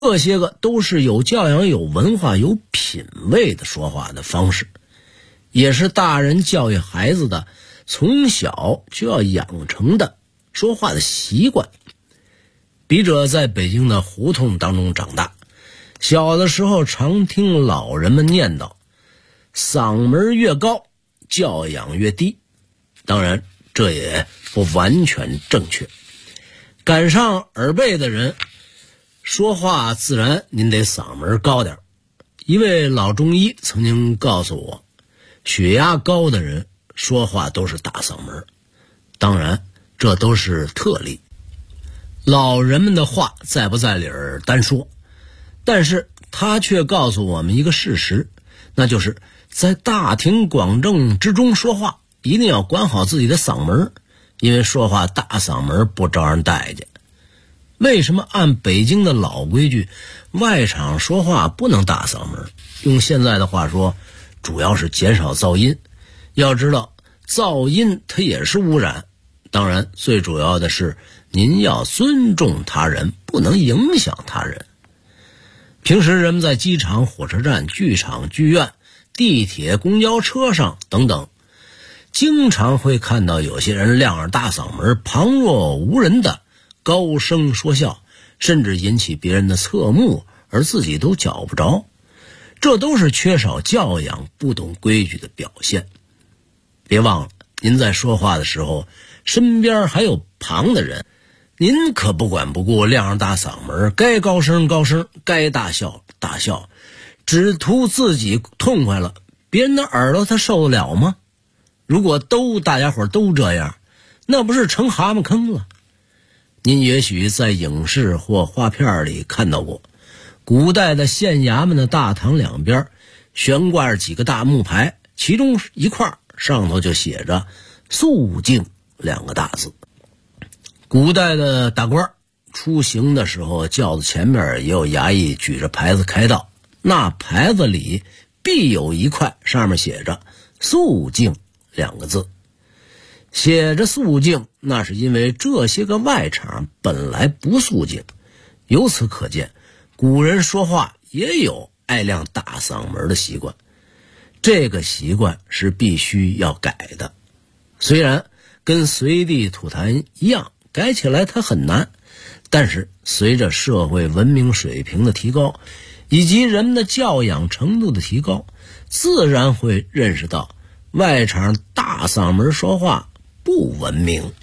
这些个都是有教养、有文化、有品位的说话的方式，也是大人教育孩子的从小就要养成的说话的习惯。笔者在北京的胡同当中长大，小的时候常听老人们念叨，嗓门越高教养越低。当然这也不完全正确，赶上耳背的人说话自然您得嗓门高点。一位老中医曾经告诉我，血压高的人说话都是大嗓门，当然这都是特例，老人们的话在不在理儿单说，但是他却告诉我们一个事实，那就是在大庭广众之中说话一定要管好自己的嗓门，因为说话大嗓门不招人待见。为什么按北京的老规矩，外场说话不能大嗓门？用现在的话说，主要是减少噪音。要知道噪音它也是污染，当然最主要的是您要尊重他人，不能影响他人。平时人们在机场、火车站、剧场、剧院、地铁、公交车上等等，经常会看到有些人亮着大嗓门，旁若无人的高声说笑，甚至引起别人的侧目，而自己都觉不着。这都是缺少教养、不懂规矩的表现。别忘了，您在说话的时候，身边还有旁的人，您可不管不顾，亮着大嗓门，该高声高声，该大笑大笑，只图自己痛快了，别人的耳朵他受得了吗？如果大家伙都这样，那不是成蛤蟆坑了。您也许在影视或画片里看到过，古代的县衙门的大堂两边悬挂着几个大木牌，其中一块上头就写着肃静2个大字。古代的大官出行的时候，轿子前面也有衙役举着牌子开道，那牌子里必有一块上面写着肃静2个字。写着肃静，那是因为这些个外场本来不肃静。由此可见，古人说话也有爱亮大嗓门的习惯，这个习惯是必须要改的。虽然跟随地吐痰一样，改起来它很难，但是随着社会文明水平的提高，以及人们的教养程度的提高，自然会认识到外场大嗓门说话不文明。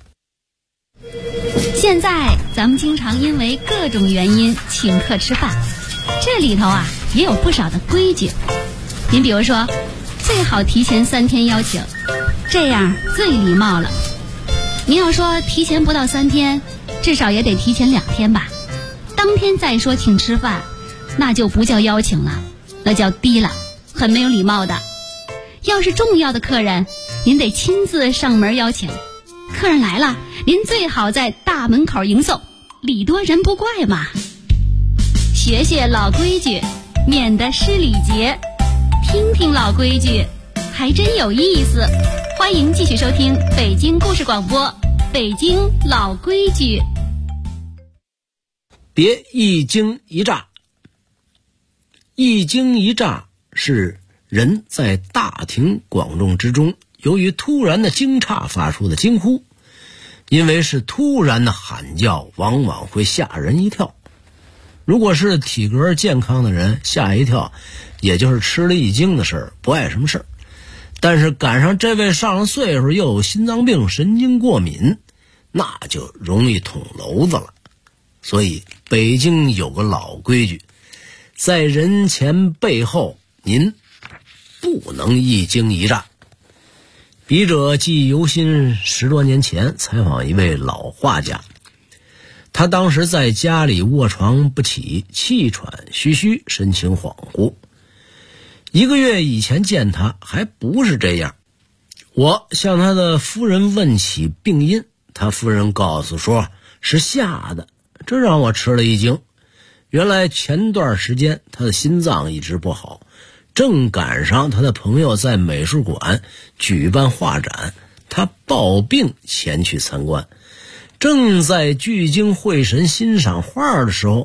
现在咱们经常因为各种原因请客吃饭，这里头也有不少的规矩。您比如说，最好提前3天邀请，这样最礼貌了。您要说提前不到3天，至少也得提前2天吧。当天再说请吃饭，那就不叫邀请了，那叫低了，很没有礼貌的。要是重要的客人，您得亲自上门邀请。客人来了，您最好在大门口迎送，礼多人不怪嘛。学学老规矩，免得失礼节。听听老规矩，还真有意思。欢迎继续收听北京故事广播，北京老规矩。 别一惊一乍。一惊一乍是人在大庭广众之中由于突然的惊诧发出的惊呼，因为是突然的喊叫，往往会吓人一跳。如果是体格健康的人，吓一跳也就是吃了一惊的事儿，不碍什么事儿。但是赶上这位上了岁数，又有心脏病、神经过敏，那就容易捅娄子了。所以北京有个老规矩，在人前背后您不能一惊一乍。笔者记忆犹新，10多年前采访一位老画家，他当时在家里卧床不起，气喘吁吁，神情恍惚。1个月以前见他还不是这样。我向他的夫人问起病因，他夫人告诉说是吓的，这让我吃了一惊。原来前段时间他的心脏一直不好，正赶上他的朋友在美术馆举办画展，他抱病前去参观，正在聚精会神欣赏画的时候，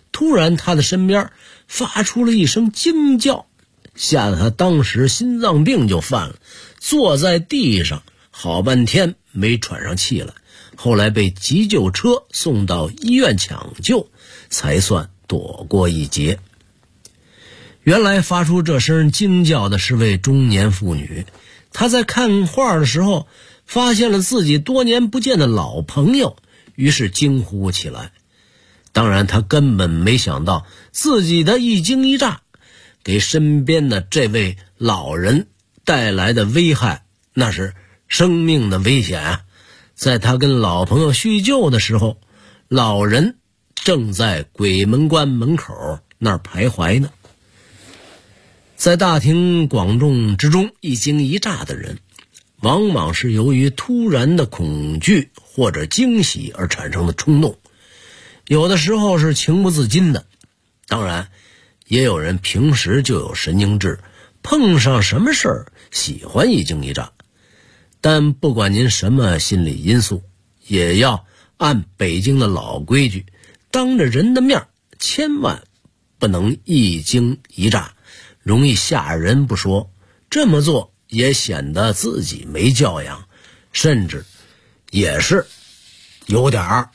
突然他的身边发出了一声惊叫，吓得他当时心脏病就犯了，坐在地上好半天没喘上气来，后来被急救车送到医院抢救，才算躲过一劫。原来发出这声惊叫的是位中年妇女，她在看画的时候发现了自己多年不见的老朋友，于是惊呼起来。当然她根本没想到自己的一惊一乍给身边的这位老人带来的危害，那是生命的危险啊！在她跟老朋友叙旧的时候，老人正在鬼门关门口那儿徘徊呢。在大庭广众之中一惊一乍的人，往往是由于突然的恐惧或者惊喜而产生的冲动，有的时候是情不自禁的。当然也有人平时就有神经质，碰上什么事儿喜欢一惊一乍。但不管您什么心理因素，也要按北京的老规矩，当着人的面千万不能一惊一乍，容易吓人不说，这么做也显得自己没教养，甚至也是有点儿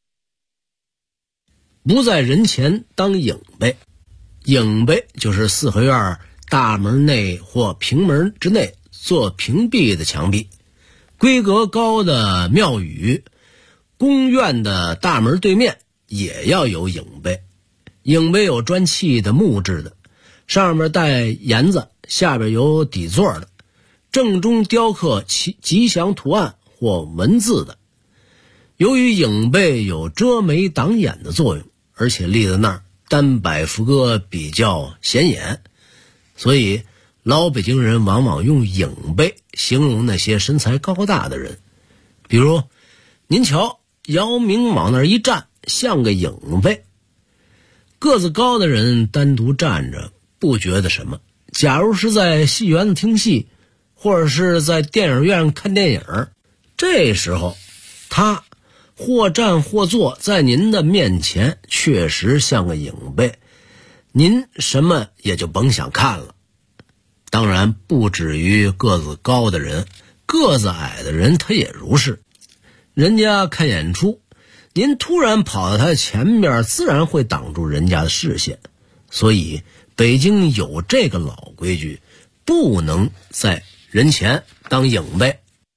不在人前当影辈。影辈就是四合院大门内或平门之内做屏蔽的墙壁，规格高的庙宇、宫院的大门对面也要有影碑。影碑有砖砌的木质的，上面带檐子，下边有底座的，正中雕刻吉祥图案或文字的。由于影碑有遮眉挡眼的作用，而且立在那儿单摆幅歌比较显眼，所以老北京人往往用影碑形容那些身材高大的人。比如您瞧姚明往那儿一站，像个影碑。个子高的人单独站着不觉得什么，假如是在戏园子听戏，或者是在电影院看电影，这时候他或站或坐在您的面前，确实像个影碑，您什么也就甭想看了。当然不止于个子高的人，个子矮的人他也如是。人家看演出，您突然跑到他前边，自然会挡住人家的视线。所以北京有这个老规矩，不能在人前当影碑。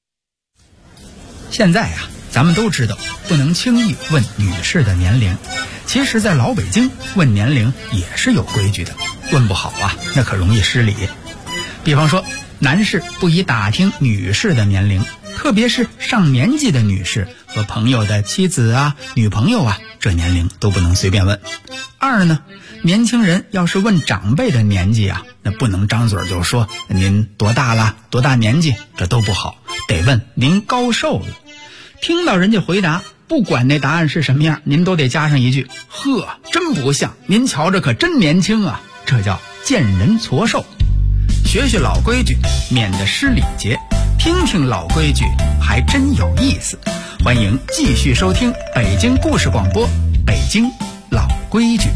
现在啊，咱们都知道不能轻易问女士的年龄，其实在老北京问年龄也是有规矩的，问不好啊，那可容易失礼。比方说，男士不宜打听女士的年龄，特别是上年纪的女士和朋友的妻子啊、女朋友啊，这年龄都不能随便问。二呢，年轻人要是问长辈的年纪啊，那不能张嘴就说您多大了、多大年纪，这都不好，得问您高寿了。听到人家回答，不管那答案是什么样，您都得加上一句：呵，真不像，您瞧着可真年轻啊，这叫见人矬寿。学学老规矩，免得失礼节，听听老规矩还真有意思。欢迎继续收听北京故事广播，北京老规矩。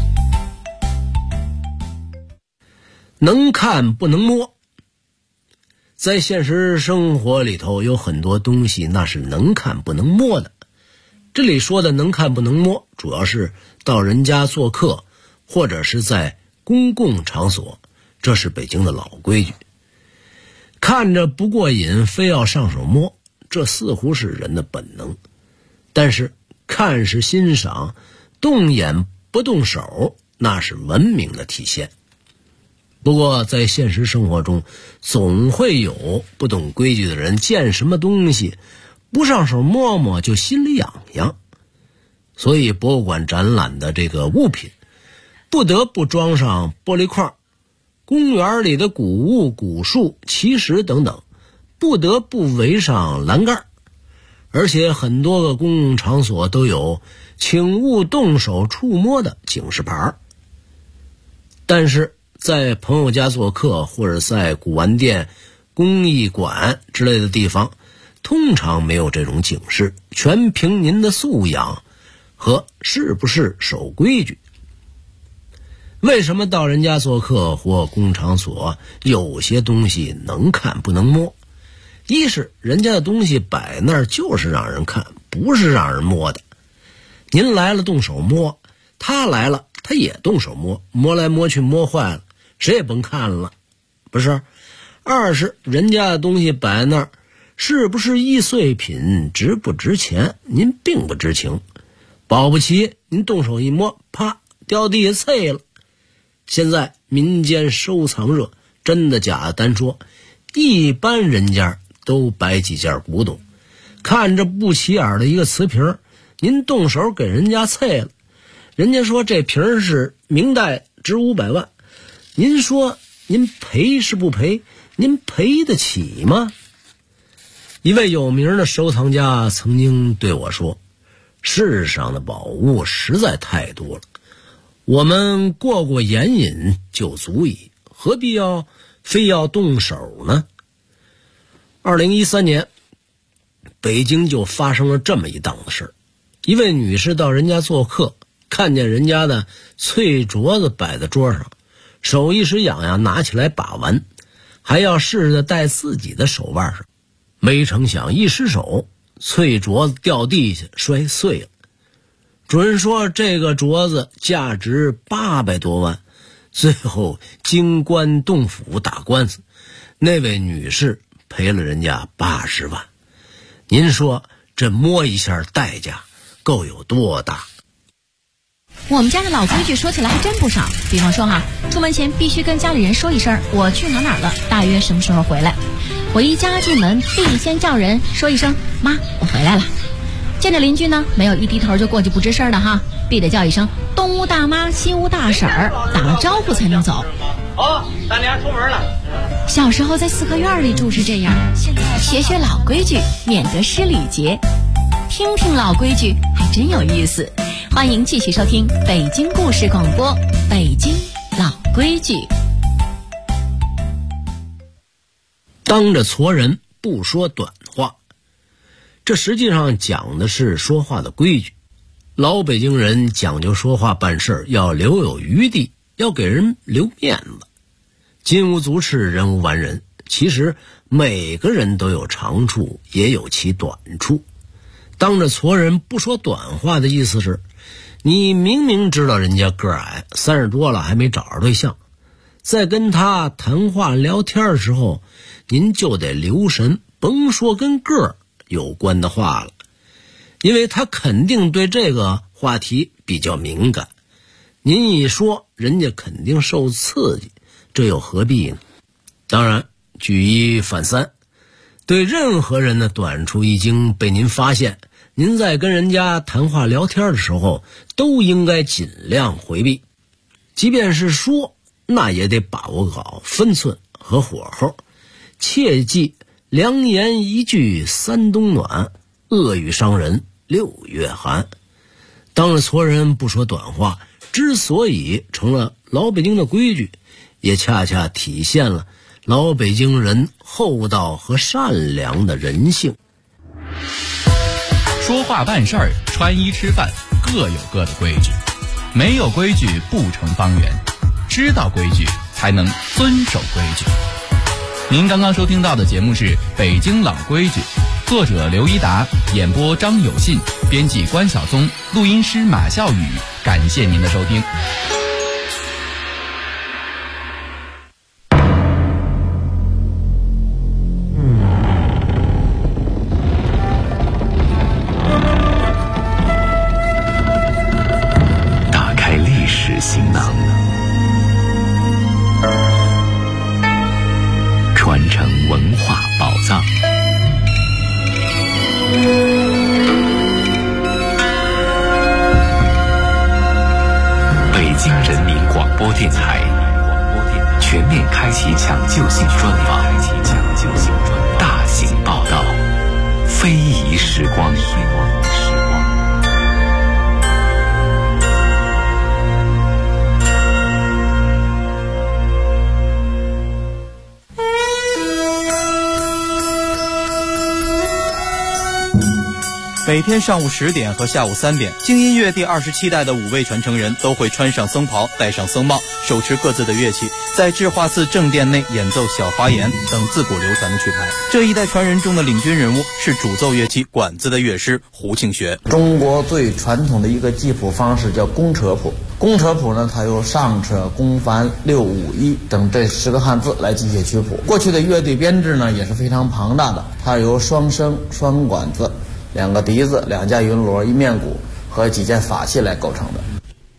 能看不能摸。在现实生活里头有很多东西那是能看不能摸的。这里说的能看不能摸，主要是到人家做客，或者是在公共场所，这是北京的老规矩。看着不过瘾，非要上手摸，这似乎是人的本能。但是看是欣赏，动眼不动手，那是文明的体现。不过在现实生活中，总会有不懂规矩的人，见什么东西不上手摸摸就心里痒痒。所以博物馆展览的这个物品不得不装上玻璃块，公园里的古物、古树、奇石等等不得不围上栏杆，而且很多个公共场所都有请勿动手触摸的警示牌。但是在朋友家做客，或者在古玩店、工艺馆之类的地方，通常没有这种警示，全凭您的素养和是不是守规矩。 为什么到人家做客或工厂所，有些东西能看不能摸？一是人家的东西摆那儿就是让人看，不是让人摸的。您来了动手摸，他来了他也动手摸，摸来摸去摸坏了，谁也甭看了，不是？二是人家的东西摆那儿，是不是易碎品，值不值钱，您并不知情。保不齐您动手一摸，啪，掉地下碎了。现在民间收藏热，真的假的单说，一般人家都摆几件古董，看着不起眼的一个瓷瓶，您动手给人家碎了，人家说这瓶是明代，值500万，您说您赔是不赔？您赔得起吗？一位有名的收藏家曾经对我说，世上的宝物实在太多了，我们过眼瘾就足矣，何必非要动手呢？2013年北京就发生了这么一档子事儿。一位女士到人家做客，看见人家的翠镯子摆在桌上，手一时痒痒，拿起来把玩，还要试着戴自己的手腕上，没成想一失手，翠镯子掉地下摔碎了。准说这个镯子价值800多万，最后京官洞府打官司，那位女士赔了人家80万。您说这摸一下代价够有多大？ 我们家的老规矩说起来还真不少，比方说出门前必须跟家里人说一声我去哪了，大约什么时候回来。回家进门必先叫人说一声妈，我回来了。见着邻居呢，没有一低头就过去不吱声的必得叫一声东屋大妈西屋大婶儿，打了招呼才能走。 咱俩出门了。 小时候在四合院里住是这样，现在学老规矩，免得失礼节。听听老规矩还真有意思。欢迎继续收听北京故事广播，北京老规矩。 当着矬人不说短话，这实际上讲的是说话的规矩。老北京人讲究说话办事要留有余地，要给人留面子。金无足赤，人无完人。其实每个人都有长处，也有其短处。当着矬人不说短话的意思是，你明明知道人家个矮，30多了还没找着对象，在跟他谈话聊天的时候，您就得留神，甭说跟个儿有关的话了，因为他肯定对这个话题比较敏感，您一说人家肯定受刺激，这又何必呢？当然举一反三，对任何人的短处一经被您发现，您在跟人家谈话聊天的时候都应该尽量回避，即便是说，那也得把握好分寸和火候，切记良言一句三冬暖，恶语伤人6月寒。当着矬人不说短话，之所以成了老北京的规矩，也恰恰体现了老北京人厚道和善良的人性。 说话办事儿，穿衣吃饭，各有各的规矩，没有规矩不成方圆，知道规矩才能遵守规矩。您刚刚收听到的节目是《北京老规矩》，作者刘一达，演播张有信，编辑关晓松，录音师马笑宇。感谢您的收听。 打开历史行囊，传承文化宝藏。北京人民广播电台全面开启抢救性专访，大型报道，非遗时光。 每天上午10点和下午3点，京音乐第27代的5位传承人都会穿上僧袍，戴上僧帽，手持各自的乐器，在智化寺正殿内演奏小花言等自古流传的曲牌。这一代传人中的领军人物是主奏乐器管子的乐师胡庆学。 中国最传统的一个记谱方式叫公车谱。公车谱呢，它由上车、公繁、六五一等这10个汉字来记写曲谱。过去的乐队编制呢也是非常庞大的，它由双笙、双管子、2个笛子、2架云锣、1面鼓和几件法器来构成的。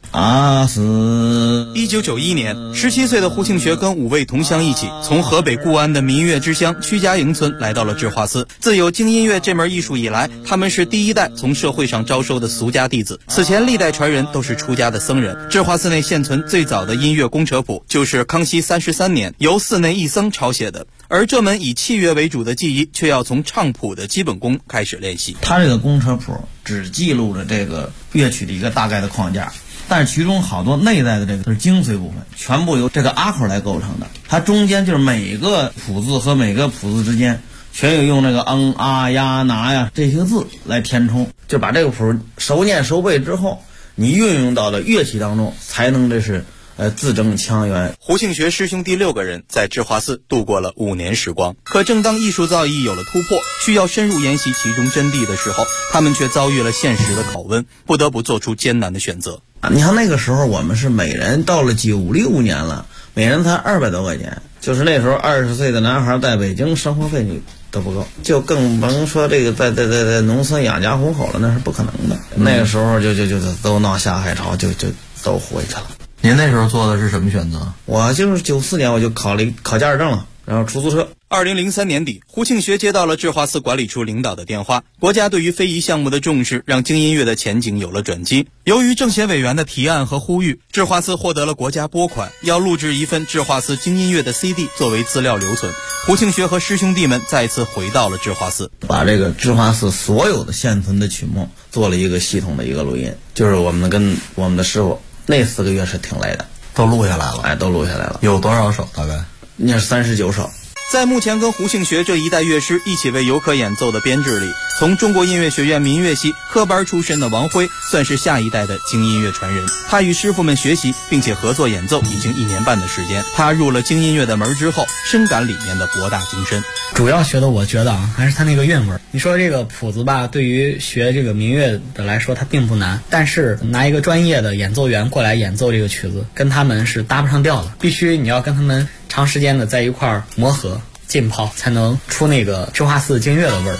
1991年，17岁的胡庆学跟5位同乡一起，从河北固安的民乐之乡屈家营村来到了智化寺。自有京音乐这门艺术以来，他们是第一代从社会上招收的俗家弟子。此前历代传人都是出家的僧人。智化寺内现存最早的音乐公车谱，就是康熙33年由寺内一僧抄写的。而这门以器乐为主的技艺，却要从唱谱的基本功开始练习。 它这个公车谱只记录着这个乐曲的一个大概的框架，但是其中好多内在的这个是精髓部分，全部由这个阿口来构成的。它中间就是每个谱字和每个谱字之间全有用那个啊呀拿呀这些字来填充，就把这个谱熟念熟背之后，你运用到了乐器当中，才能这是字正腔圆。 胡庆学师兄弟6个人在智化寺度过了5年时光。可正当艺术造诣有了突破，需要深入研习其中真谛的时候，他们却遭遇了现实的拷问，不得不做出艰难的选择。 你看那个时候我们是每人到了96年了，每人才200多块钱，就是那时候20岁的男孩在北京生活费你都不够，就更甭说这个在农村养家糊口了，那是不可能的。那个时候就都闹下海潮，就都回去了。 您那时候做的是什么选择？ 我就是94年我就考驾驶证了，然后出租车。 2003年底，胡庆学接到了智化寺管理处领导的电话，国家对于非遗项目的重视让京音乐的前景有了转机。由于政协委员的提案和呼吁，智化寺获得了国家拨款，要录制一份智化寺京音乐的 CD 作为资料留存。胡庆学和师兄弟们再次回到了智化寺， 把这个智化寺所有的现存的曲目做了一个系统的一个录音，就是我们跟我们的师傅那4个月是挺累的， 都录下来了。 都录下来了。 有多少首？大概那是39首。 在目前跟胡庆学这一代乐师一起为游客演奏的编制里，从中国音乐学院民乐系科班出身的王辉算是下一代的京音乐传人。他与师傅们学习并且合作演奏已经1年半的时间。他入了京音乐的门之后，深感里面的博大精深。 主要学的我觉得还是他那个韵味。你说这个谱子吧，对于学这个民乐的来说它并不难，但是拿一个专业的演奏员过来演奏这个曲子，跟他们是搭不上调的。必须你要跟他们长时间的在一块儿磨合浸泡，才能出那个智化寺京乐的味儿。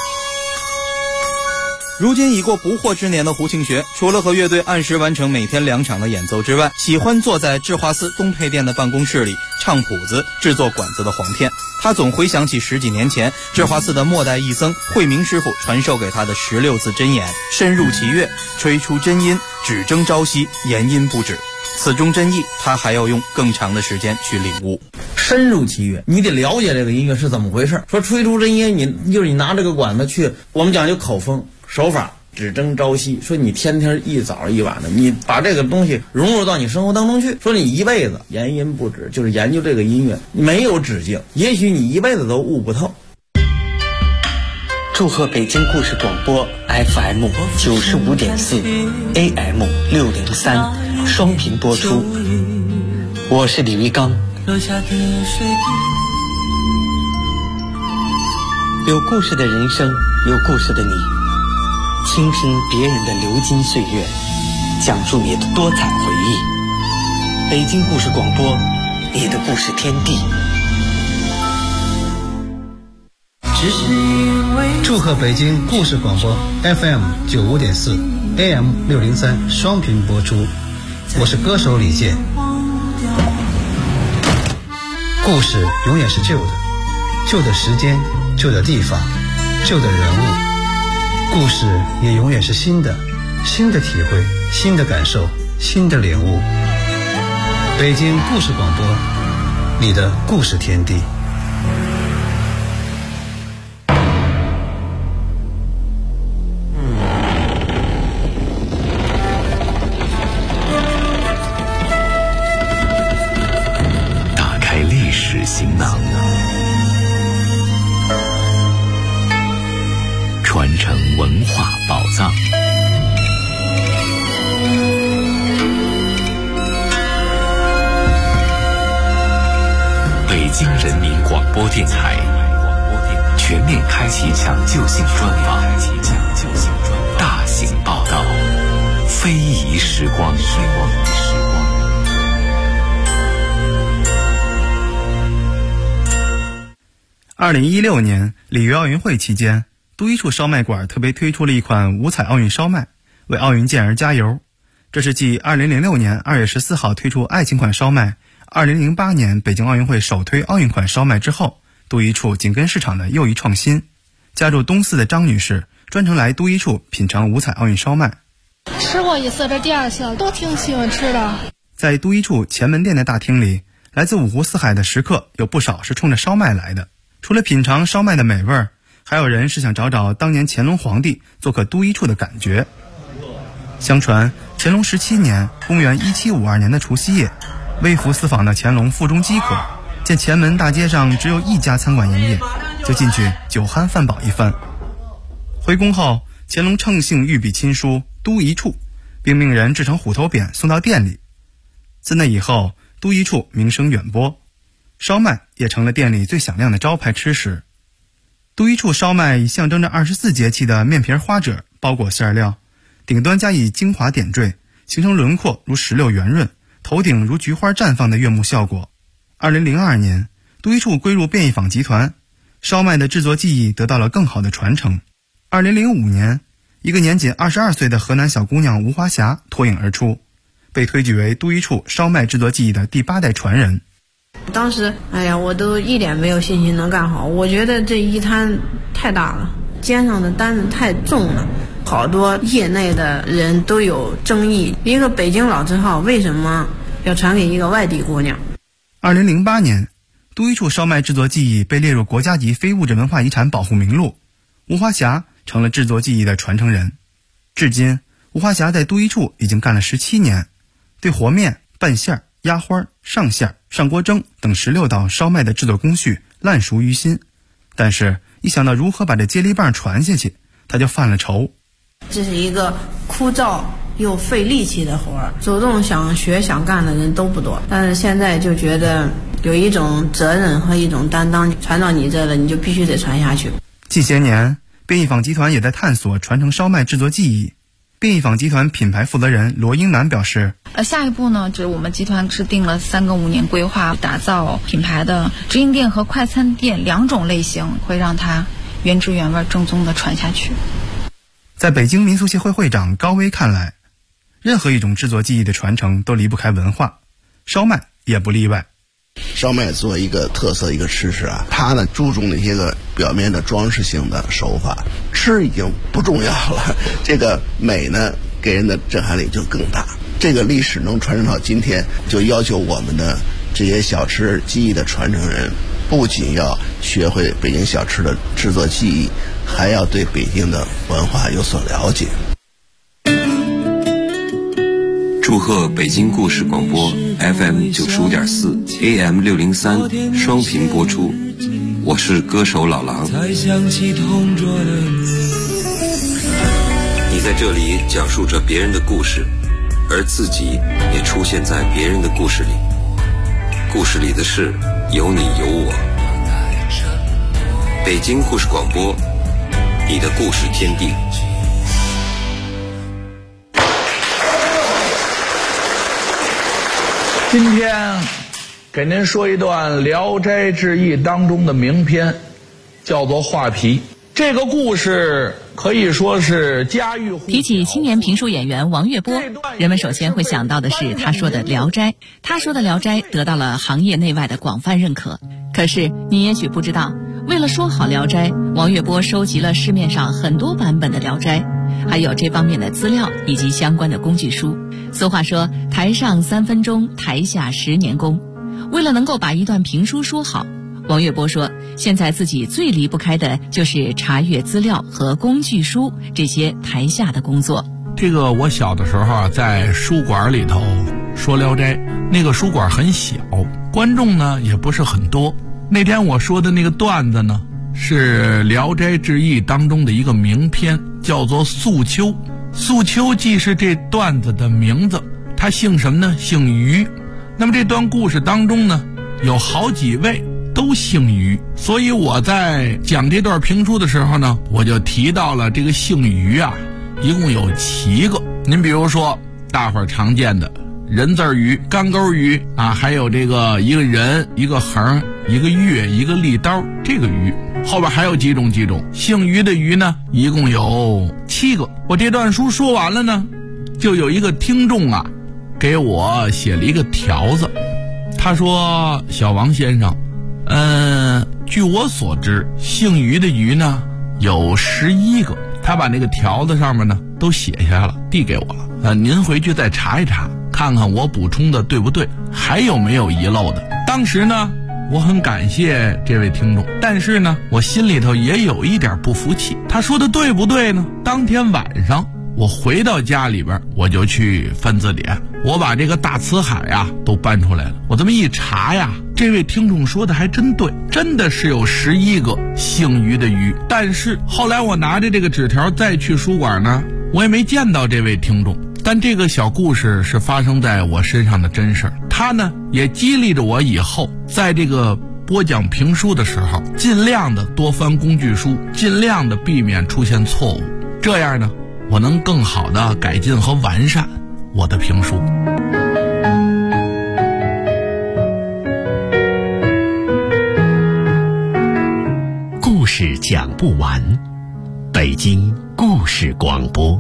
如今已过不惑之年的胡庆学，除了和乐队按时完成每天2场的演奏之外，喜欢坐在智化寺东配殿的办公室里唱谱子、制作管子的簧片。他总回想起10几年前智化寺的末代义僧慧明师傅传授给他的16字真言：深入其乐，吹出真音，只争朝夕，言音不止。此中真意，他还要用更长的时间去领悟。 深入其乐，你得了解这个音乐是怎么回事。说吹出真音，你拿这个管子去，我们讲究口风手法，只争朝夕。说你天天一早一晚的，你把这个东西融入到你生活当中去。说你一辈子言音不止，就是研究这个音乐，没有止境，也许你一辈子都悟不透。 祝贺北京故事广播 FM 95.4 AM 603双频播出，我是李玉刚。有故事的人生，有故事的你，倾听别人的流金岁月，讲述你的多彩回忆。北京故事广播，你的故事天地。 祝贺北京故事广播 FM 95.4 AM 603双频播出，我是歌手李健。故事永远是旧的，旧的时间，旧的地方，旧的人物。故事也永远是新的，新的体会，新的感受，新的领悟。北京故事广播，你的故事天地。 行囊，传承文化京人民广播电台全面开启抢救性专访，大型报道，非遗时光。 2016年里约奥运会期间，都一处烧麦馆特别推出了一款五彩奥运烧麦，为奥运健儿加油。这是继2006年2月14号推出爱情款烧麦，2008年北京奥运会首推奥运款烧麦之后，都一处紧跟市场的又一创新。家住东四的张女士专程来都一处品尝五彩奥运烧麦。 吃过一次，这第二次都挺喜欢吃的。 在都一处前门店的大厅里，来自五湖四海的食客有不少是冲着烧麦来的。除了品尝烧麦的美味，还有人是想找找当年乾隆皇帝做客都一处的感觉。相传乾隆17年，公元1752年的除夕夜，微服私访的乾隆腹中饥渴，见前门大街上只有一家餐馆营业，就进去酒酣饭饱一番。回宫后，乾隆乘兴御笔亲书都一处，并命人制成虎头匾送到店里。自那以后，都一处名声远播，烧麦也成了店里最响亮的招牌吃食。都一处烧麦以象征着24节气的面皮花褶包裹馅料，顶端加以精华点缀，形成轮廓如石榴圆润，头顶如菊花绽放的悦目效果。2002年，都一处归入便宜坊集团，烧麦的制作技艺得到了更好的传承。2005年，一个年仅22岁的河南小姑娘吴华霞脱颖而出，被推举为都一处烧麦制作技艺的第8代传人。 当时我都一点没有信心能干好，我觉得这一摊太大了，肩上的担子太重了，好多业内的人都有争议，一个北京老字号为什么要传给一个外地姑娘。 2008年，都一处烧麦制作技艺被列入国家级非物质文化遗产保护名录，吴华霞成了制作技艺的传承人。至今，吴华霞在都一处已经干了17年，对和面、拌馅、压花、上馅、上锅蒸等16道烧麦的制作工序烂熟于心，但是一想到如何把这接力棒传下去，他就犯了愁。 这是一个枯燥又费力气的活儿，主动想学想干的人都不多，但是现在就觉得有一种责任和一种担当，传到你这了，你就必须得传下去。 近些年，便宜坊集团也在探索传承烧麦制作技艺。便宜坊集团品牌负责人罗英南表示， 下一步呢，就是我们集团制定了3个5年规划，打造品牌的直营店和快餐店2种类型，会让它原汁原味正宗的传下去。 在北京民俗协会会长高威看来，任何一种制作技艺的传承都离不开文化，烧麦也不例外。 烧麦作为一个特色一个吃食它呢注重的一些个表面的装饰性的手法，吃已经不重要了，这个美呢给人的震撼力就更大。这个历史能传承到今天，就要求我们的这些小吃技艺的传承人，不仅要学会北京小吃的制作技艺，还要对北京的文化有所了解。 祝贺北京故事广播 FM 95.4 AM 603双频播出，我是歌手老狼。你在这里讲述着别人的故事，而自己也出现在别人的故事里，故事里的事有你有我。北京故事广播，你的故事天地。 今天给您说一段《聊斋志异》当中的名篇，叫做画皮。这个故事可以说是家喻户晓。 提起青年评书演员王月波，人们首先会想到的是他说的《聊斋》。他说的《聊斋》得到了行业内外的广泛认可。可是你也许不知道，为了说好《聊斋》，王月波收集了市面上很多版本的《聊斋》，还有这方面的资料以及相关的工具书。俗话说，台上3分钟，台下10年功。为了能够把一段评书说好，王月波说，现在自己最离不开的就是查阅资料和工具书这些台下的工作。 这个我小的时候在书馆里头说《聊斋》，那个书馆很小，观众呢也不是很多。那天我说的那个段子呢，是《聊斋志异》当中的一个名篇，叫做《素秋》。素秋既是这段子的名字，他姓什么呢？姓于。那么这段故事当中呢，有好几位都姓于，所以我在讲这段评书的时候呢，我就提到了这个姓于啊，一共有7个。您比如说大伙儿常见的人字鱼、干钩鱼啊，还有这个一个人、一个横、一个月、一个利刀，这个鱼后边还有几种姓于的鱼呢，一共有7个。我这段书说完了呢，就有一个听众啊给我写了一个条子，他说：小王先生，据我所知，姓于的鱼呢有11个。他把那个条子上面呢都写下了，递给我了。您回去再查一查，看看我补充的对不对，还有没有遗漏的。当时呢我很感谢这位听众，但是呢我心里头也有一点不服气，他说的对不对呢？当天晚上我回到家里边，我就去翻字典，我把这个大辞海啊都搬出来了。我这么一查呀，这位听众说的还真对，真的是有11个姓于的于。但是后来我拿着这个纸条再去书馆呢，我也没见到这位听众。但这个小故事是发生在我身上的真事儿，它呢也激励着我以后在这个播讲评书的时候，尽量的多翻工具书，尽量的避免出现错误，这样呢我能更好的改进和完善我的评书。 故事讲不完，北京故事广播。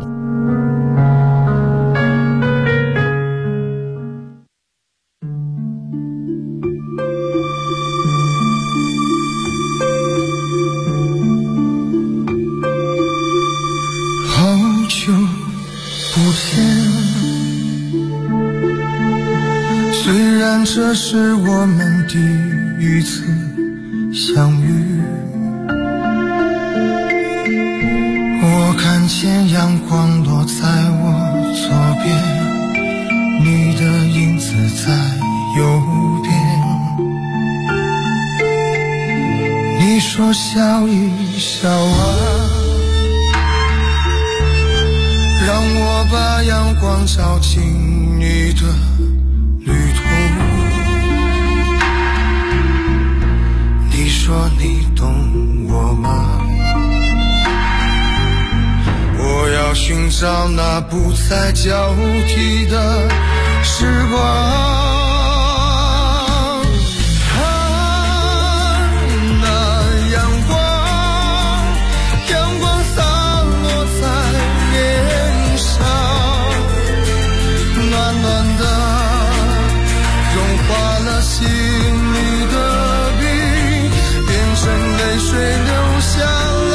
虽然这是我们第一次相遇，我看见阳光落在我左边，你的影子在右边。你说笑一笑啊，让我把阳光照进你的旅途。你说你懂我吗？我要寻找那不再交替的时光。心里的冰变成泪水流下来，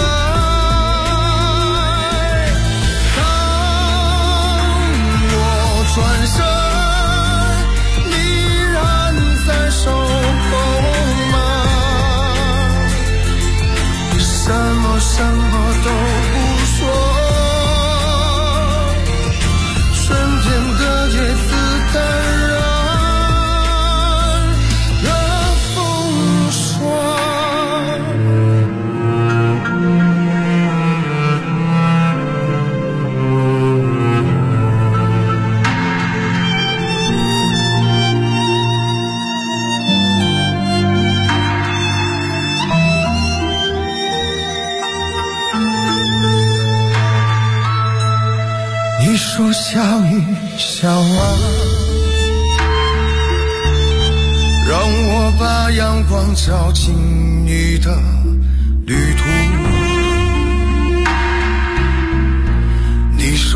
当我转身，你还在守候吗？什么都不说，春天的叶子淡然说笑一笑啊，让我把阳光照进你的